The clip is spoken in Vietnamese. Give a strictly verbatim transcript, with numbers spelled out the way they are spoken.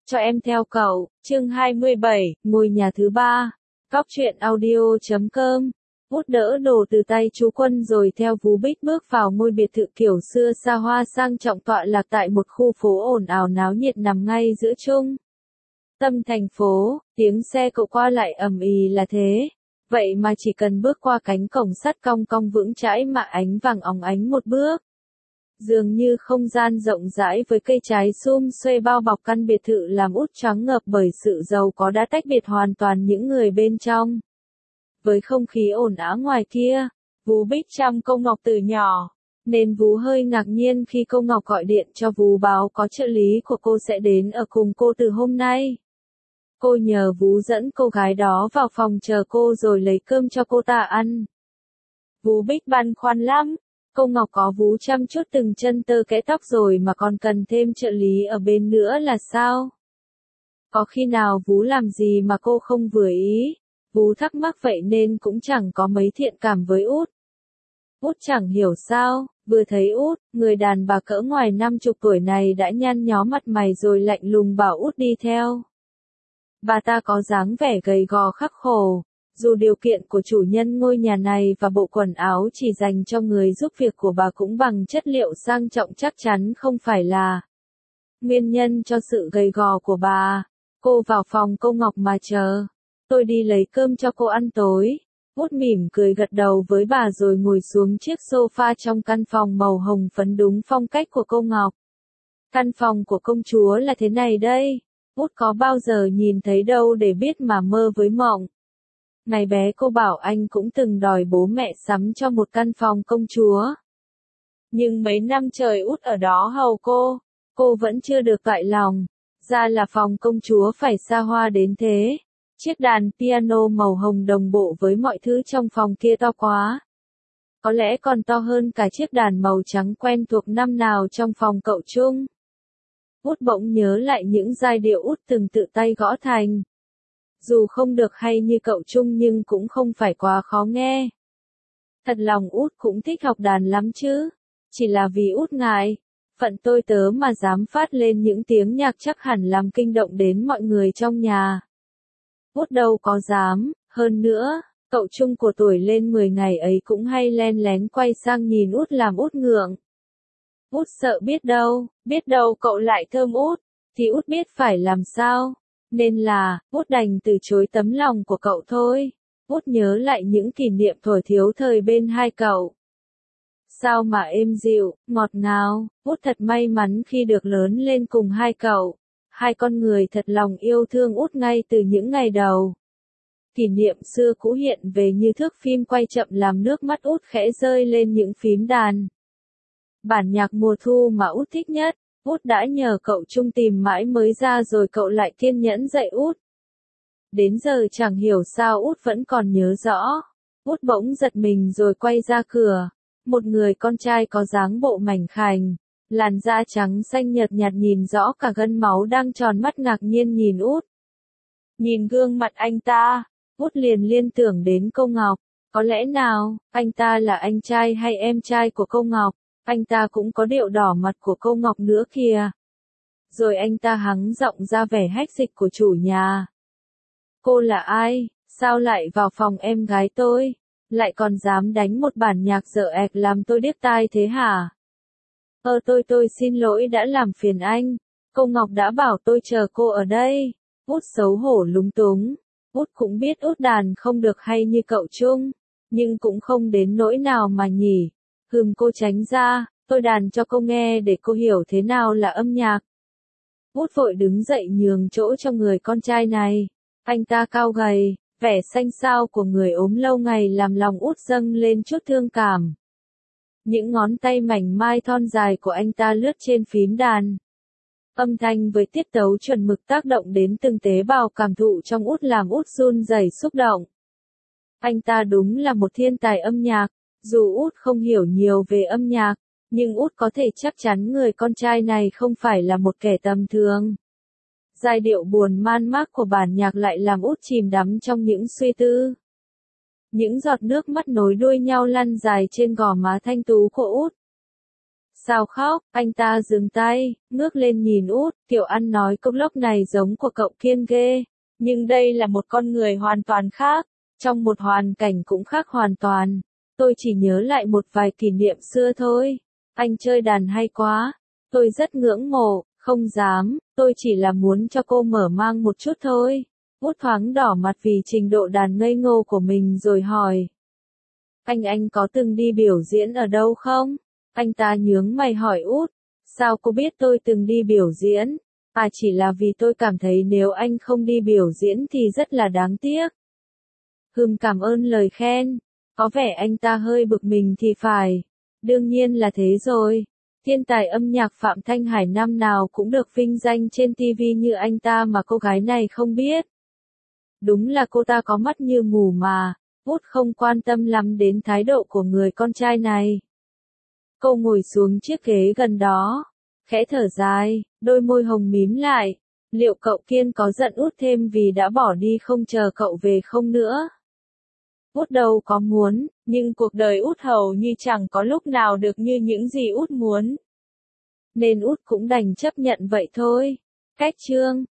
Cho em theo cậu, chương hai mươi bảy, ngôi nhà thứ ba. Cóc truyện audio chấm com. Út đỡ đồ từ tay chú Quân rồi theo Vú Bích bước vào ngôi biệt thự kiểu xưa xa hoa sang trọng tọa lạc tại một khu phố ồn ào náo nhiệt nằm ngay giữa trung tâm thành phố, tiếng xe cộ qua lại ầm ĩ là thế. Vậy mà chỉ cần bước qua cánh cổng sắt cong cong vững chãi mà ánh vàng óng ánh một bước. Dường như không gian rộng rãi với cây trái sum xuê bao bọc căn biệt thự làm Út choáng ngợp bởi sự giàu có đã tách biệt hoàn toàn những người bên trong. Với không khí ồn ào ngoài kia, Vú Bích chăm cô Ngọc từ nhỏ, nên Vú hơi ngạc nhiên khi cô Ngọc gọi điện cho Vú báo có trợ lý của cô sẽ đến ở cùng cô từ hôm nay. Cô nhờ Vú dẫn cô gái đó vào phòng chờ cô rồi lấy cơm cho cô ta ăn. Vú Bích băn khoăn lắm. Cô Ngọc có Vú chăm chút từng chân tơ kẽ tóc rồi mà còn cần thêm trợ lý ở bên nữa là sao? Có khi nào Vú làm gì mà cô không vừa ý? Vú thắc mắc vậy nên cũng chẳng có mấy thiện cảm với Út. Út chẳng hiểu sao, vừa thấy Út, người đàn bà cỡ ngoài năm chục tuổi này đã nhăn nhó mặt mày rồi lạnh lùng bảo Út đi theo. Bà ta có dáng vẻ gầy gò khắc khổ. Dù điều kiện của chủ nhân ngôi nhà này và bộ quần áo chỉ dành cho người giúp việc của bà cũng bằng chất liệu sang trọng chắc chắn không phải là nguyên nhân cho sự gầy gò của bà. Cô vào phòng cô Ngọc mà chờ. Tôi đi lấy cơm cho cô ăn tối. Út mỉm cười gật đầu với bà rồi ngồi xuống chiếc sofa trong căn phòng màu hồng phấn đúng phong cách của cô Ngọc. Căn phòng của công chúa là thế này đây. Út có bao giờ nhìn thấy đâu để biết mà mơ với mộng. Ngày bé cô bảo anh cũng từng đòi bố mẹ sắm cho một căn phòng công chúa. Nhưng mấy năm trời Út ở đó hầu cô, cô vẫn chưa được toại lòng. Ra là phòng công chúa phải xa hoa đến thế. Chiếc đàn piano màu hồng đồng bộ với mọi thứ trong phòng kia to quá. Có lẽ còn to hơn cả chiếc đàn màu trắng quen thuộc năm nào trong phòng cậu Trung. Út bỗng nhớ lại những giai điệu Út từng tự tay gõ thành. Dù không được hay như cậu Trung nhưng cũng không phải quá khó nghe. Thật lòng Út cũng thích học đàn lắm chứ. Chỉ là vì Út ngại, phận tôi tớ mà dám phát lên những tiếng nhạc chắc hẳn làm kinh động đến mọi người trong nhà. Út đâu có dám, hơn nữa, cậu Trung của tuổi lên mười ngày ấy cũng hay len lén quay sang nhìn Út làm Út ngượng. Út sợ biết đâu, biết đâu cậu lại thơm Út, thì Út biết phải làm sao. Nên là, Út đành từ chối tấm lòng của cậu thôi. Út nhớ lại những kỷ niệm thuở thiếu thời bên hai cậu. Sao mà êm dịu, ngọt ngào, Út thật may mắn khi được lớn lên cùng hai cậu. Hai con người thật lòng yêu thương Út ngay từ những ngày đầu. Kỷ niệm xưa cũ hiện về như thước phim quay chậm làm nước mắt Út khẽ rơi lên những phím đàn. Bản nhạc mùa thu mà Út thích nhất. Út đã nhờ cậu Trung tìm mãi mới ra rồi cậu lại kiên nhẫn dạy Út. Đến giờ chẳng hiểu sao Út vẫn còn nhớ rõ. Út bỗng giật mình rồi quay ra cửa. Một người con trai có dáng bộ mảnh khảnh, làn da trắng xanh nhợt nhạt nhìn rõ cả gân máu đang tròn mắt ngạc nhiên nhìn Út. Nhìn gương mặt anh ta, Út liền liên tưởng đến cô Ngọc. Có lẽ nào, anh ta là anh trai hay em trai của cô Ngọc? Anh ta cũng có điệu đỏ mặt của cô Ngọc nữa kìa. Rồi anh ta hắng giọng ra vẻ hách dịch của chủ nhà. Cô là ai? Sao lại vào phòng em gái tôi? Lại còn dám đánh một bản nhạc dở ẹc làm tôi điếc tai thế hả? Ờ tôi tôi xin lỗi đã làm phiền anh. Cô Ngọc đã bảo tôi chờ cô ở đây. Út xấu hổ lúng túng. Út cũng biết Út đàn không được hay như cậu Trung. Nhưng cũng không đến nỗi nào mà nhỉ. Hừm cô tránh ra, tôi đàn cho cô nghe để cô hiểu thế nào là âm nhạc. Út vội đứng dậy nhường chỗ cho người con trai này. Anh ta cao gầy, vẻ xanh xao của người ốm lâu ngày làm lòng Út dâng lên chút thương cảm. Những ngón tay mảnh mai thon dài của anh ta lướt trên phím đàn. Âm thanh với tiết tấu chuẩn mực tác động đến từng tế bào cảm thụ trong Út làm Út run rẩy xúc động. Anh ta đúng là một thiên tài âm nhạc. Dù Út không hiểu nhiều về âm nhạc, nhưng Út có thể chắc chắn người con trai này không phải là một kẻ tầm thường. Giai điệu buồn man mác của bản nhạc lại làm Út chìm đắm trong những suy tư. Những giọt nước mắt nối đuôi nhau lăn dài trên gò má thanh tú của Út. Sao khóc, anh ta dừng tay, ngước lên nhìn Út, Tiểu An nói câu lốc này giống của cậu Kiên ghê, nhưng đây là một con người hoàn toàn khác, trong một hoàn cảnh cũng khác hoàn toàn. Tôi chỉ nhớ lại một vài kỷ niệm xưa thôi. Anh chơi đàn hay quá, tôi rất ngưỡng mộ, không dám, tôi chỉ là muốn cho cô mở mang một chút thôi. Út thoáng đỏ mặt vì trình độ đàn ngây ngô của mình rồi hỏi. Anh anh có từng đi biểu diễn ở đâu không? Anh ta nhướng mày hỏi Út, sao cô biết tôi từng đi biểu diễn? À chỉ là vì tôi cảm thấy nếu anh không đi biểu diễn thì rất là đáng tiếc. Hừm cảm ơn lời khen, có vẻ anh ta hơi bực mình thì phải. Đương nhiên là thế rồi, thiên tài âm nhạc Phạm Thanh Hải năm nào cũng được vinh danh trên ti vi như anh ta mà cô gái này không biết. Đúng là cô ta có mắt như mù mà, Út không quan tâm lắm đến thái độ của người con trai này. Cô ngồi xuống chiếc ghế gần đó, khẽ thở dài, đôi môi hồng mím lại. Liệu cậu Kiên có giận Út thêm vì đã bỏ đi không chờ cậu về không nữa? Út đâu có muốn, nhưng cuộc đời Út hầu như chẳng có lúc nào được như những gì Út muốn. Nên Út cũng đành chấp nhận vậy thôi. Cách chương